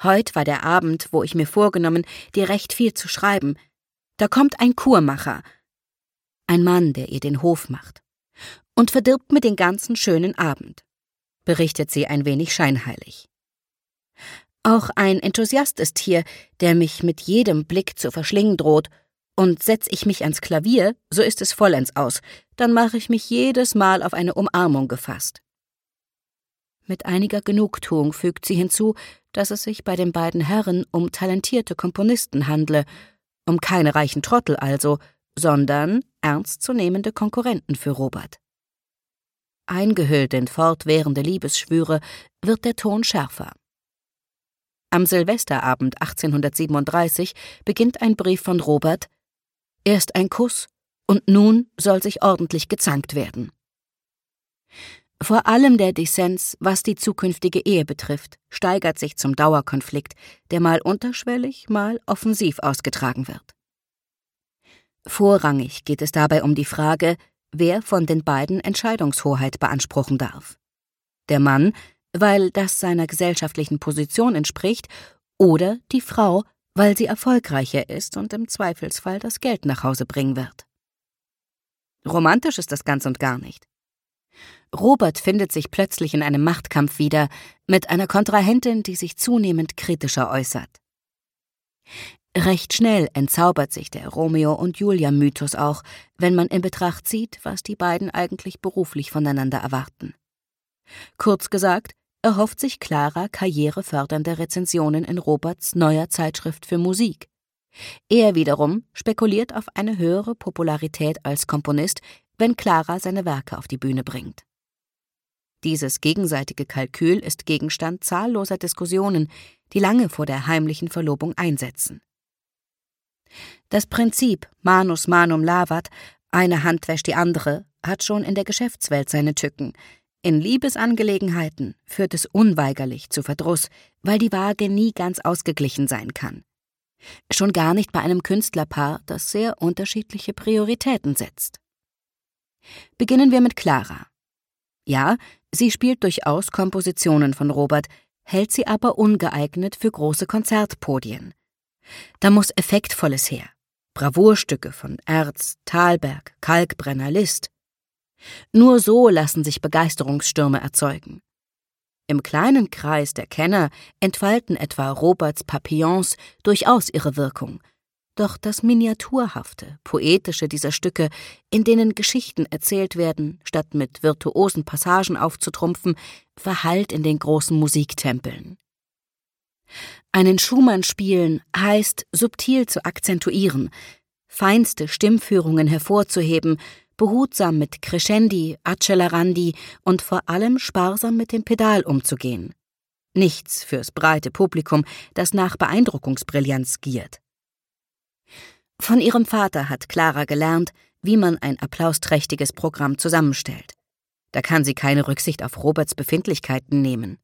Heut war der Abend, wo ich mir vorgenommen, dir recht viel zu schreiben. Da kommt ein Kurmacher, ein Mann, der ihr den Hof macht, und verdirbt mir den ganzen schönen Abend, berichtet sie ein wenig scheinheilig. Auch ein Enthusiast ist hier, der mich mit jedem Blick zu verschlingen droht, und setz ich mich ans Klavier, so ist es vollends aus, dann mache ich mich jedes Mal auf eine Umarmung gefasst. Mit einiger Genugtuung fügt sie hinzu, dass es sich bei den beiden Herren um talentierte Komponisten handle, um keine reichen Trottel also, sondern ernstzunehmende Konkurrenten für Robert. Eingehüllt in fortwährende Liebesschwüre wird der Ton schärfer. Am Silvesterabend 1837 beginnt ein Brief von Robert: Erst ein Kuss, und nun soll sich ordentlich gezankt werden. Vor allem der Dissens, was die zukünftige Ehe betrifft, steigert sich zum Dauerkonflikt, der mal unterschwellig, mal offensiv ausgetragen wird. Vorrangig geht es dabei um die Frage, wer von den beiden Entscheidungshoheit beanspruchen darf. Der Mann, weil das seiner gesellschaftlichen Position entspricht, oder die Frau, weil sie erfolgreicher ist und im Zweifelsfall das Geld nach Hause bringen wird. Romantisch ist das ganz und gar nicht. Robert findet sich plötzlich in einem Machtkampf wieder mit einer Kontrahentin, die sich zunehmend kritischer äußert. Recht schnell entzaubert sich der Romeo- und Julia-Mythos auch, wenn man in Betracht zieht, was die beiden eigentlich beruflich voneinander erwarten. Kurz gesagt, erhofft sich Clara karrierefördernde Rezensionen in Roberts neuer Zeitschrift für Musik. Er wiederum spekuliert auf eine höhere Popularität als Komponist, wenn Clara seine Werke auf die Bühne bringt. Dieses gegenseitige Kalkül ist Gegenstand zahlloser Diskussionen, die lange vor der heimlichen Verlobung einsetzen. Das Prinzip Manus manum lavat, eine Hand wäscht die andere, hat schon in der Geschäftswelt seine Tücken. In Liebesangelegenheiten führt es unweigerlich zu Verdruss, weil die Waage nie ganz ausgeglichen sein kann. Schon gar nicht bei einem Künstlerpaar, das sehr unterschiedliche Prioritäten setzt. Beginnen wir mit Clara. Ja, sie spielt durchaus Kompositionen von Robert, hält sie aber ungeeignet für große Konzertpodien. Da muss Effektvolles her. Bravourstücke von Erz, Thalberg, Kalkbrenner, Liszt. Nur so lassen sich Begeisterungsstürme erzeugen. Im kleinen Kreis der Kenner entfalten etwa Roberts Papillons durchaus ihre Wirkung. Doch das Miniaturhafte, Poetische dieser Stücke, in denen Geschichten erzählt werden, statt mit virtuosen Passagen aufzutrumpfen, verhallt in den großen Musiktempeln. Einen Schumann spielen heißt, subtil zu akzentuieren, feinste Stimmführungen hervorzuheben, behutsam mit Crescendi, Accelerandi und vor allem sparsam mit dem Pedal umzugehen. Nichts fürs breite Publikum, das nach Beeindruckungsbrillanz giert. Von ihrem Vater hat Clara gelernt, wie man ein applausträchtiges Programm zusammenstellt. Da kann sie keine Rücksicht auf Roberts Befindlichkeiten nehmen.